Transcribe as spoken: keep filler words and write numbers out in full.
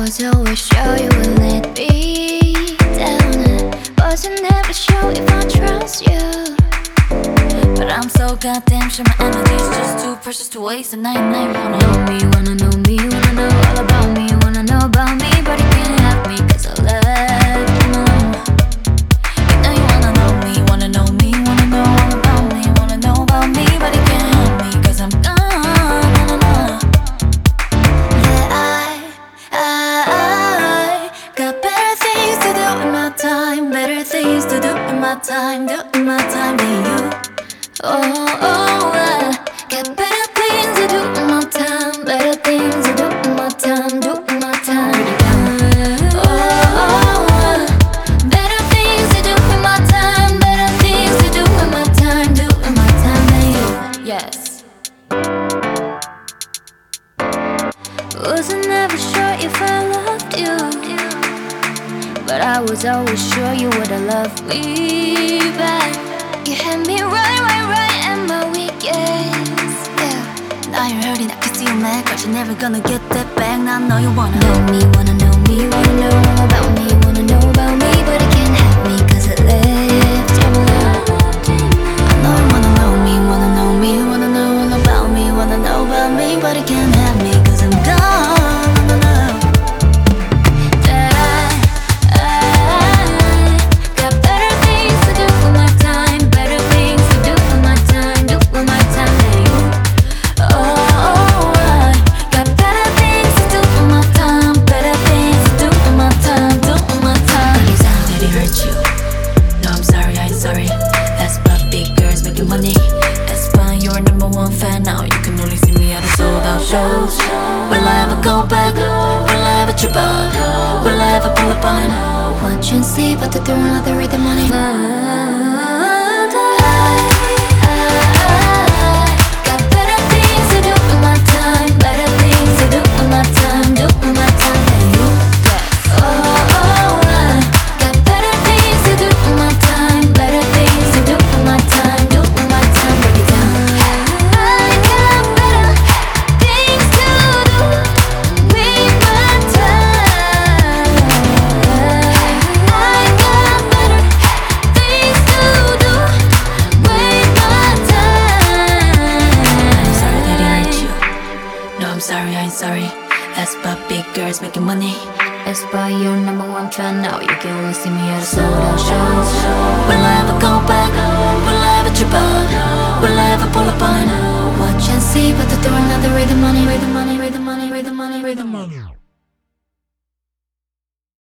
was always sure you would let me down. I wasn't never sure if I trust you, but I'm so goddamn sure my energy's just too precious to waste. And I and I wanna know me, wanna know me, wanna know all about me, wanna know about me, but you can't have me 'cause I left him alone. You know you wanna know me, wanna know me, wanna know all about me, wanna know about me, but you can't have me 'cause I'm gone. Na, na, na. Yeah, I, I, I got better things to do in my time, better things to do in my time, do in my time than you. Oh, oh, I got better things to do in my time, better things to do in my time, do in my time. Oh, oh, I, better things to do in my time, better things to do in my time, do in my time than you. Yes. Wasn't ever sure if I loved you, but I was always sure you would've loved me back. You had me right, right, right at my weakest, yeah. Now you're hurting, I can see you mad, but you're never gonna get that back. Now I know you wanna know me, wanna know me, wanna know all about me, wanna know about me, but you can't have me 'cause I left you alone. I know you wanna know me, wanna know me, wanna know all about me, wanna know about me, but you can't have me 'cause I'm gone. No, no, no. Money, that's why you're number one fan now. You can only see me at the sold out shows. Will I ever go back? Will I ever trip up? Will I ever pull up on? Watch and see, but they're throwing out the rhythm money. Sorry, I ain't sorry. That's about big girls making money. That's why you're number one fan now. You can only see me at a sold out shows. Will I ever go back? Will I ever trip up? Will I ever pull up on? Watch and see, but they're throwing out the rhythm money, rhythm money, rhythm money, rhythm money, rhythm money.